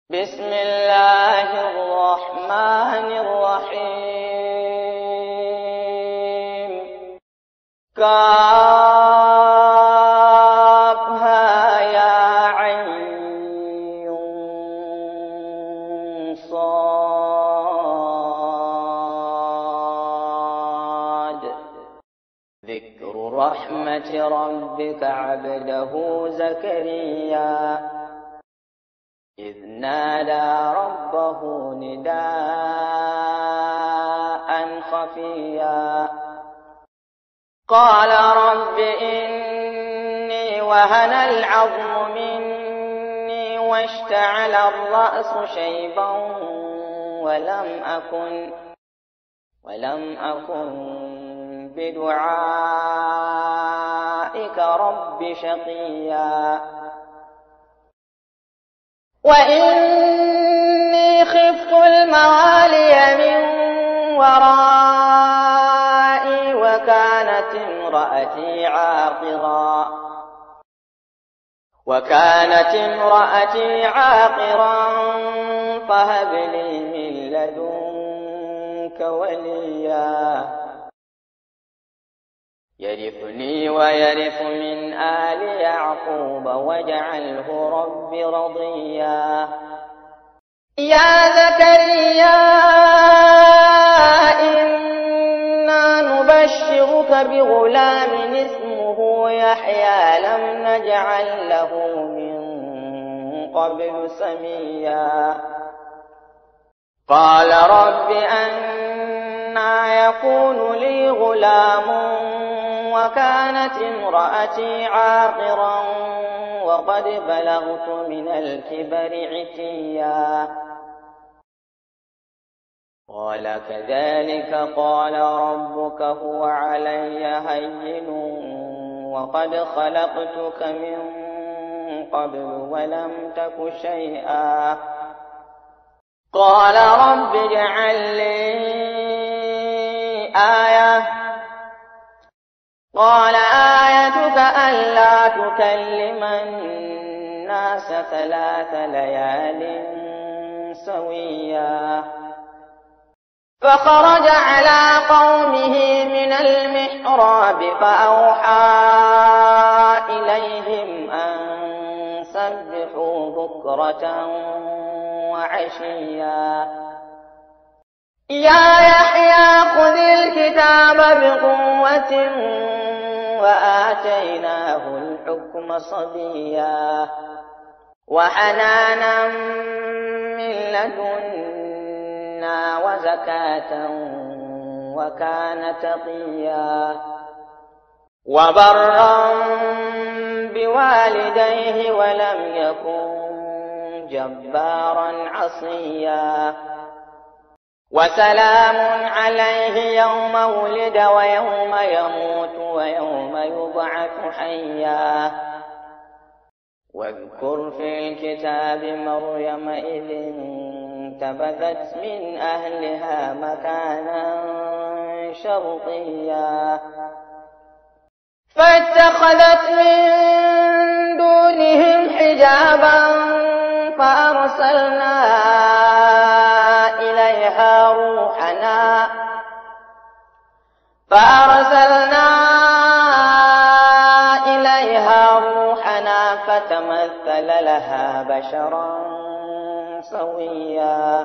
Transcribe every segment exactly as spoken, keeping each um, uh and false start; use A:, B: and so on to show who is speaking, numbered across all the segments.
A: بسم الله الرحمن الرحيم. كافها يا عين صاد. ذكر رحمة ربك عبده زكريا إذ نادى ربه نداء خفيا قال رب إني وهن العظم مني واشتعل الرأس شيبا ولم أكن ولم أكن بدعائك رب شقيا وإني خفت الموالي من ورائي وكانت امرأتي عاقرا وكانت امرأتي عاقرا فهب لي من لدنك وليا يرثني ويرث من آل يعقوب واجعله رب رضيا. يا زكريا إنا نبشرك بغلام اسمه يحيى لم نجعل له من قبل سميا قال رب أنى يكون لي غلام وكانت امرأتي عاقرا وقد بلغت من الكبر عتيا قال كذلك قال ربك هو علي هين وقد خلقتك من قبل ولم تك شيئا قال رب اجعل لي آية قال آيتك ألا تكلم الناس ثلاث ليال سويا فخرج على قومه من المحراب فأوحى إليهم أن سبحوا بكرة وعشيا يا يحيى خذ الكتاب بقوة وآتيناه الحكم صبيا وحنانا من لدنا وزكاة وكان تقيا وبرا بوالديه ولم يكن جبارا عصيا وسلام عليه يوم ولد ويوم يموت ويوم يبعث حيا واذكر في الكتاب مريم إذ انتبذت من أهلها مكانا شرقيا فاتخذت من دونهم حجابا فأرسلنا إليها روحنا فأرسلنا إليها روحنا فتمثل لها بشرا سويا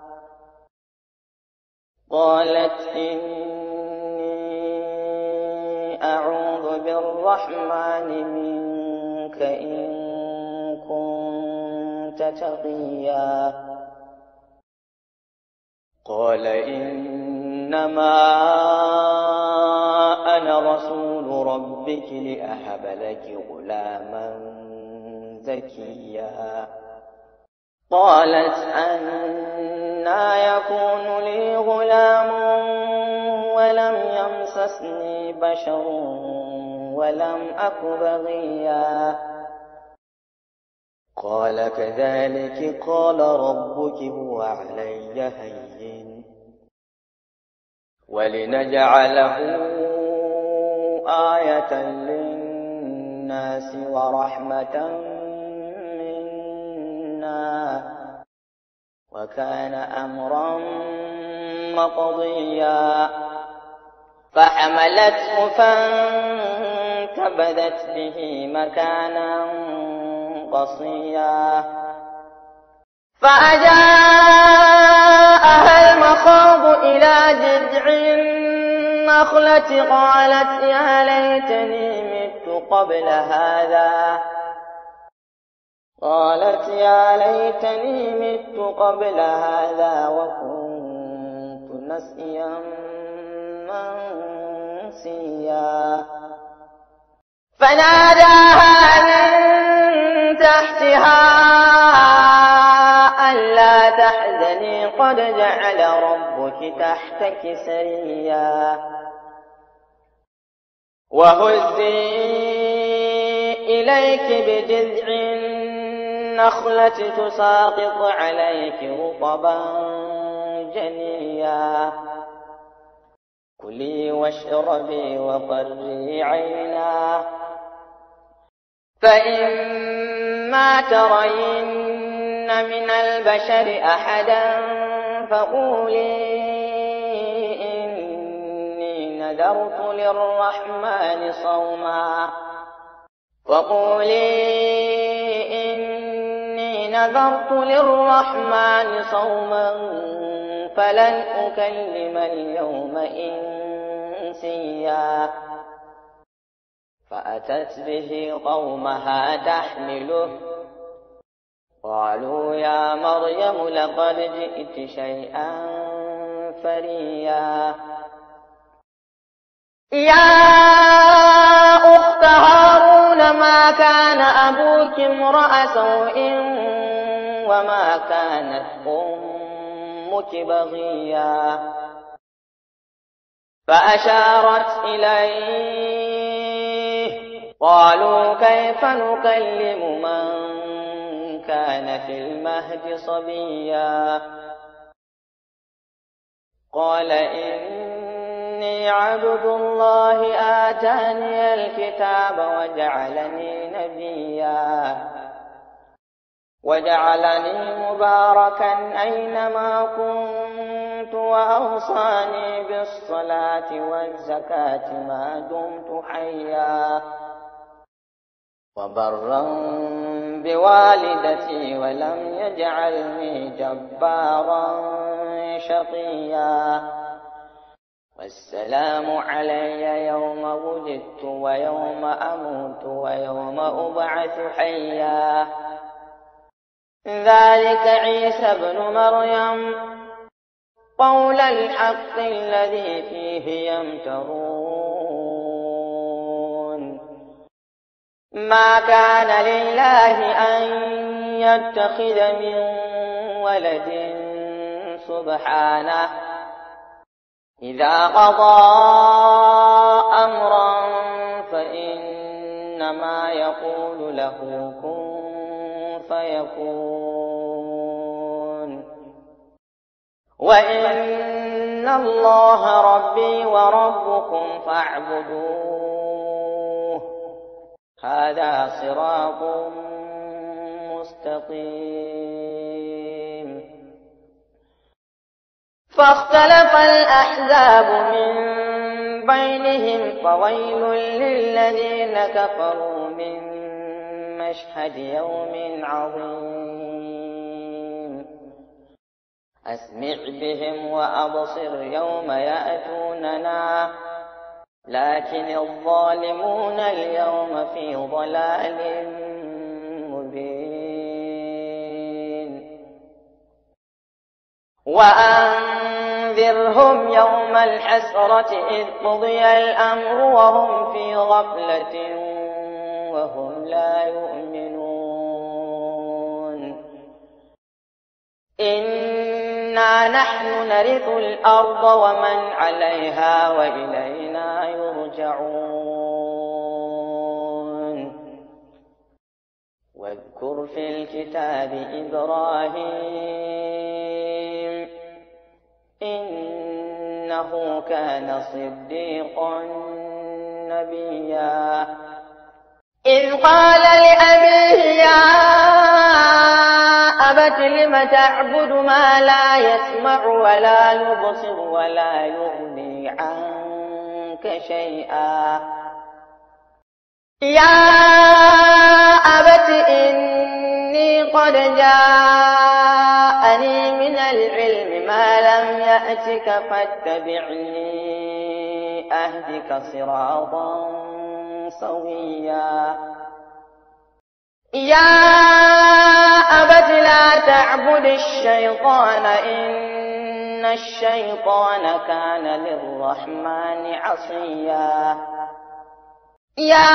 A: قالت إني أعوذ بالرحمن منك إن كنت تقيا قال إنما أنا رسول ربك لأهب لك غلاما زكيا قالت أنى يكون لي غلام ولم يمسسني بشر ولم أك بغيا قال كذلك قال ربك هو علي هين ولنجعله آية للناس ورحمة منا وكان أمرا مقضيا فحملته فانتبذت به مكانا قصيا فأجاءها المخاض إلى جذع النخلة قالت يا ليتني مت قبل هذا قالت يا ليتني مت قبل هذا وكنت نسيا منسيا فناداها من تحتها ألا تحزني قد جعل ربك تحتك سريا وهزي إليك بجذع النخلة تساقط عليك رطبا جنيا كلي واشربي وقري عينا فإما ترين من البشر أحدا فقولي إني نذرت للرحمن صوما فقولي إني نذرت للرحمن صوما فلن أكلم اليوم إنسيا فأتت به قومها تحمله قالوا يا مريم لقد جئت شيئا فريا يا أخت هارون ما كان أبوك امرأ سوء وما كانت أمك بغيا فأشارت إليه قالوا كيف نكلم من كان في المهد صبيا قال إني عبد الله آتاني الكتاب وجعلني نبيا وجعلني مباركا أينما كنت وأوصاني بالصلاة والزكاة ما دمت حيا وبرا بوالدتي ولم يجعلني جبارا شقيا والسلام علي يوم ولدت ويوم أموت ويوم أبعث حيا ذلك عيسى ابن مريم قول الحق الذي فيه يمترون ما كان لله أن يتخذ من ولد سبحانه إذا قضى أمرا فإنما يقول له كن فيكون وإن الله ربي وربكم فاعبدوه هذا صراط مستقيم فاختلف الأحزاب من بينهم فويل للذين كفروا من مشهد يوم عظيم أسمع بهم وأبصر يوم يأتوننا لكن الظالمون اليوم في ضلال مبين وأنذرهم يوم الحسرة إذ قضي الأمر وهم في غفلة وهم لا يؤمنون إنا نحن نرث الأرض ومن عليها وإلينا يرجعون واذكر في الكتاب إبراهيم إنه كان صديقا نبيا إذ قال لأبيه يا أبت لم تعبد ما لا يسمع ولا يبصر ولا يغني عنك شيئا يا أبت إني قد جاءني من العلم ما لم يأتك فاتبعني أهدك صراطا سويا يا أبت لا تعبد الشيطان إن الشيطان كان للرحمن عصيا يا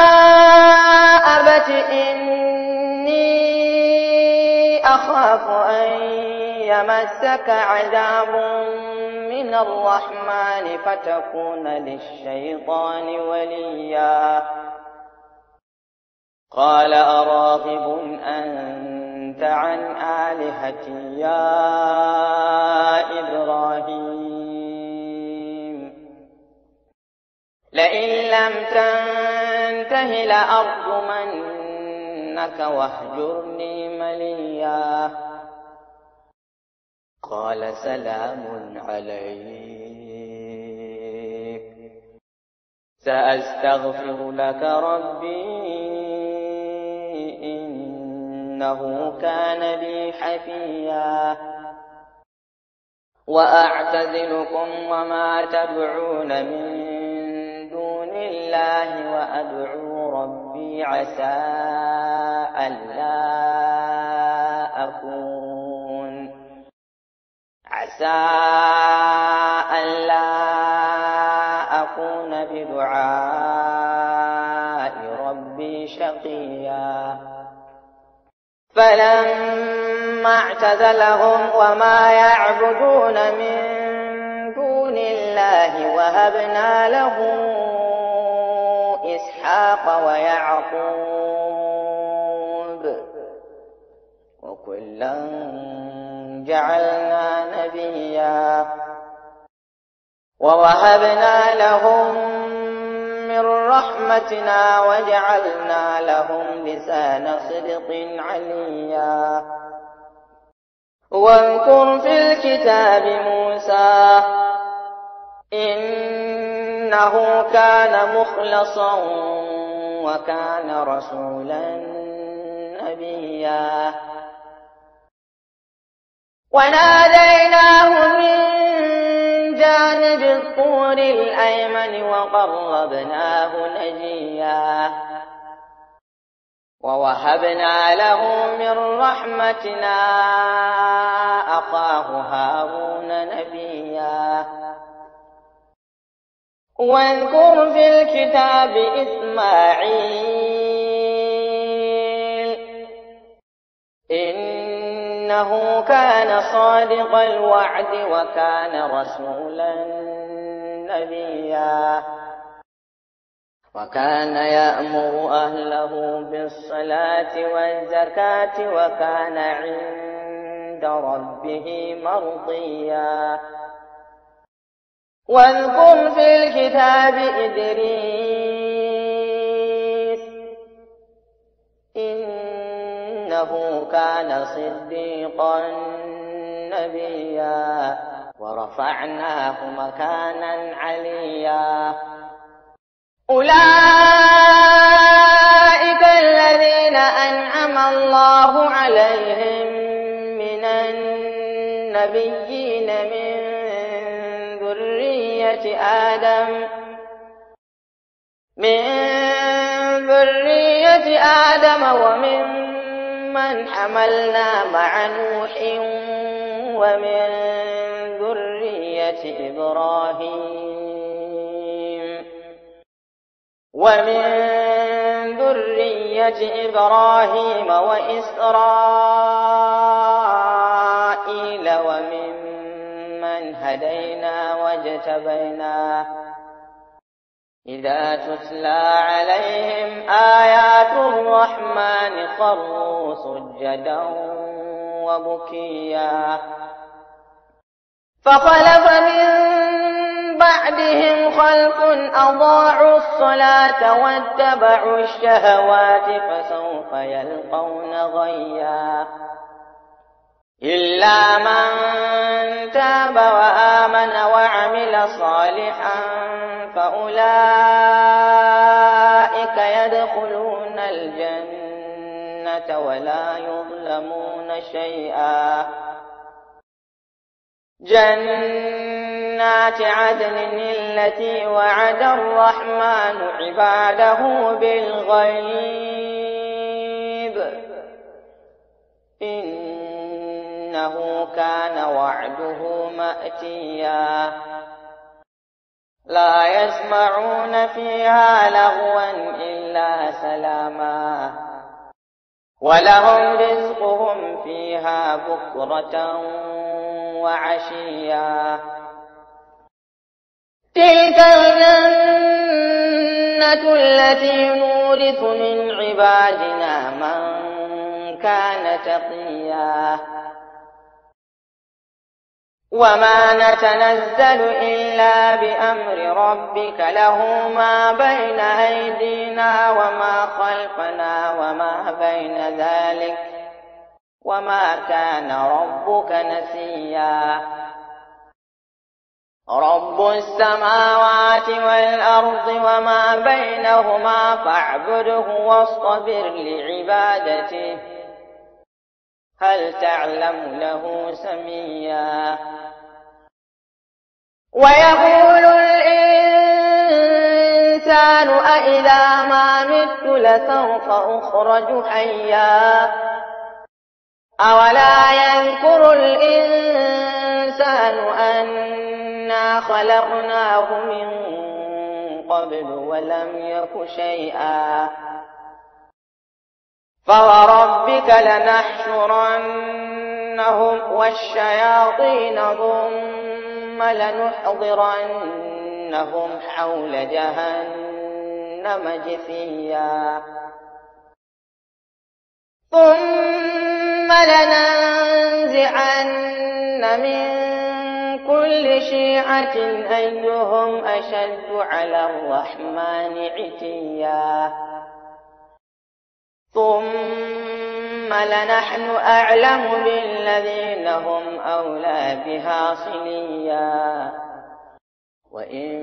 A: أبت إني أخاف أن يمسك عذاب من الرحمن فتكون للشيطان وليا قال أراغب أنت عن آلهتي يا إبراهيم لئن لم تنته لأرجمنك واهجرني مليا قال سلام عليك سأستغفر لك ربي إنه كان بي حفيا وأعتزلكم وما تدعون من دون الله وأدعو ربي عسى ألا أكون عسى ألا أكون بدعاء ربي شقيا فلما اعتزلهم وما يعبدون من دون الله وهبنا له إسحاق ويعقوب وكلا جعلنا نبيا ووهبنا لهم من رحمتنا وجعلنا لهم لسان صدق عليا واذكر في الكتاب موسى إنه كان مخلصا وكان رسولا نبيا وناديناه من جانب الطور الأيمن وقربناه نجيا ووهبنا له من رحمتنا أخاه هارون نبيا واذكر في الكتاب إسماعيل إنه كان صادق الوعد وكان رسولا نبيا وكان يأمر أهله بالصلاة والزكاة وكان عند ربه مرضيا واذكر في الكتاب إدريس إنه كان صديقا نبيا ورفعناه مكانا عليا أولئك الذين أنعم الله عليهم من النبيين من ذرية آدم من ذرية آدم وممن حملنا مع نوح ومن ذرية إبراهيم ومن ذرية إبراهيم وإسرائيل وممن هدينا واجتبينا إذا تتلى عليهم آيات الرحمن خروا سجدا وبكيا فخلف من بعدهم خلف أضاعوا الصلاة واتبعوا الشهوات فسوف يلقون غيا إلا من تاب وآمن وعمل صالحا فأولئك يدخلون الجنة ولا يظلمون شيئا. جنات عدن التي وعد الرحمن عباده بالغيب إنه كان وعده مأتيا. لا يسمعون فيها لغوا إلا سلاما ولهم رزقهم فيها بكرة وعشيا. تلك الجنة التي نورث من عبادنا من كان تقيا. وما نتنزل إلا بأمر ربك له ما بين أيدينا وما خلفنا وما بين ذلك وما كان ربك نسيا. رب السماوات والأرض وما بينهما فاعبده واصطبر لعبادته هل تعلم له سميا. ويقول الإنسان أإذا ما مت لسوف أخرج حيا. أولا يذكر الإنسان أنا خلقناه من قبل ولم يك شيئا. فوربك لنحشرنهم والشياطين ثم لنحضرنهم حول جهنم جثيا. ثم لننزعن من كل شيعة أيهم أشد على الرحمن عتيا. ثم لنحن أعلم بالذين هم أولى بها صليا. وإن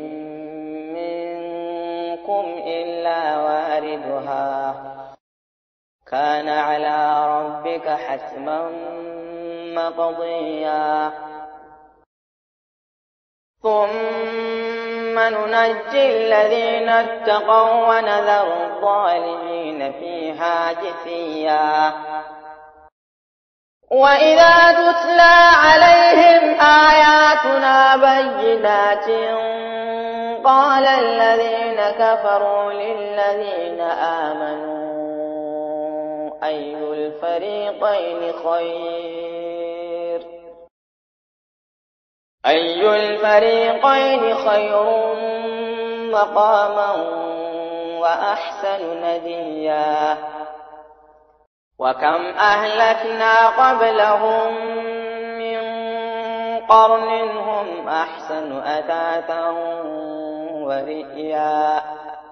A: منكم إلا واردها كان على ربك حتما مقضيا. ثم ننجي الذين اتقوا ونذر الظالمين فيها جثيا. وإذا تتلى عليهم آياتنا بينات قال الذين كفروا للذين آمنوا أي الفريقين خير أي الفريقين خير مقاما وأحسن نديا. وكم أهلكنا قبلهم من قرن هم أحسن أثاثا ورئيا.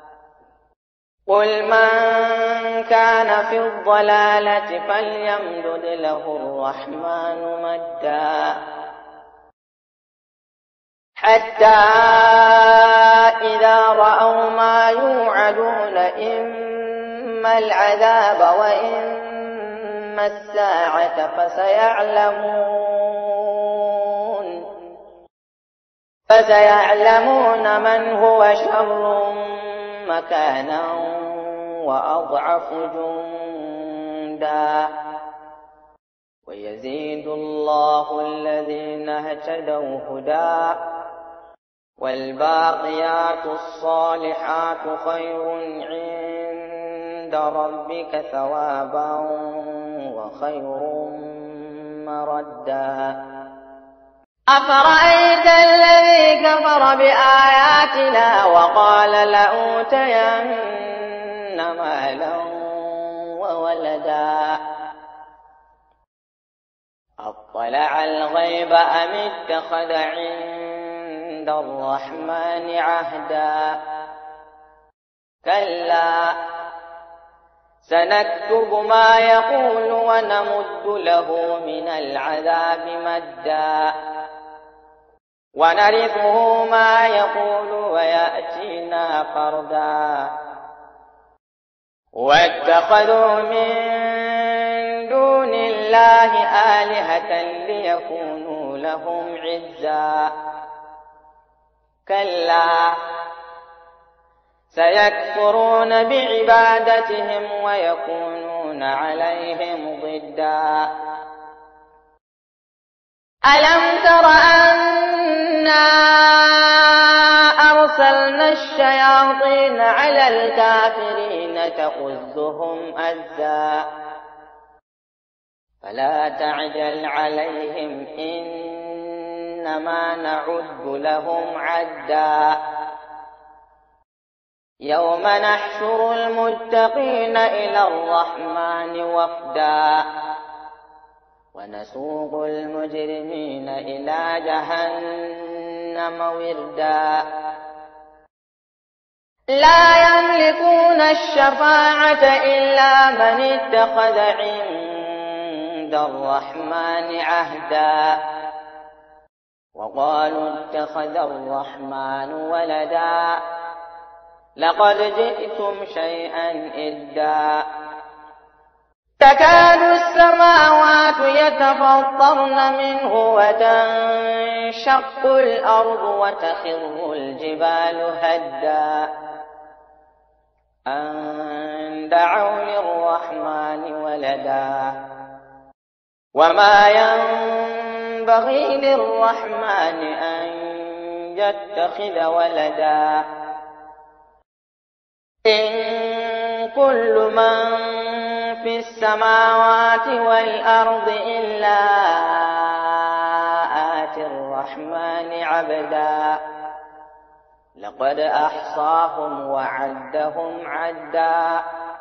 A: قل من كان في الضلالة فليمدد له الرحمن مدا حتى إذا رأوا ما يوعدون إما العذاب وإما الساعة فسيعلمون فسيعلمون من هو شر مكانا وأضعف جندا. ويزيد الله الذين اهتدوا هدى والباقيات الصالحات خير عند ربك ثوابا وخير مردا. أفرأيت الذي كفر بآياتنا وقال لأوتين مالا وولدا أطلع الغيب أم اتخذ عند الرحمن عهدا. كلا سنكتب ما يقول ونمد له من العذاب مدا ونرثه ما يقول ويأتينا فردا واتخذوا من دون الله آلهة ليكونوا لهم عزا كلا سيكفرون بعبادتهم ويكونون عليهم ضدا ألم تر أنا أرسلنا الشياطين على الكافرين تؤزهم أزا فلا تعجل عليهم إنما نعد لهم عدا يوم نحشر المتقين إلى الرحمن وفدا ونسوق المجرمين إلى جهنم وردا لا يملكون الشفاعة إلا من اتخذ عند الرحمن عهدا وقالوا اتخذ الرحمن ولدا لقد جئتم شيئا إدا تكاد السماوات يتفطرن منه وتنشق الأرض وتخر الجبال هدا أن دعوا للرحمن ولدا وما ينبغي للرحمن أن يتخذ ولدا إن كل من في السماوات والأرض إلا آتي الرحمن عبدا لقد أحصاهم وعدهم عدا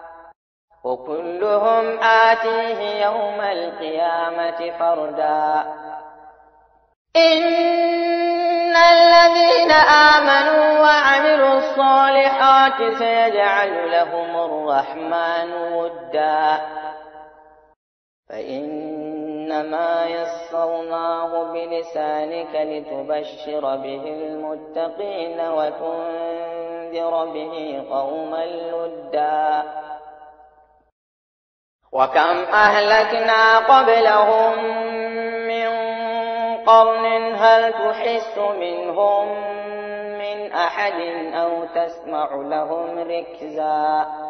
A: وكلهم آتيه يوم القيامة فردا إن الذين آمنوا وعملوا الصالحات سيجعل لهم الرحمن ودا فإنما يسرناه بلسانك لتبشر به المتقين وتنذر به قوما لدا وكم أهلكنا قبلهم من قرن هل تحس منهم من أحد أو تسمع لهم ركزا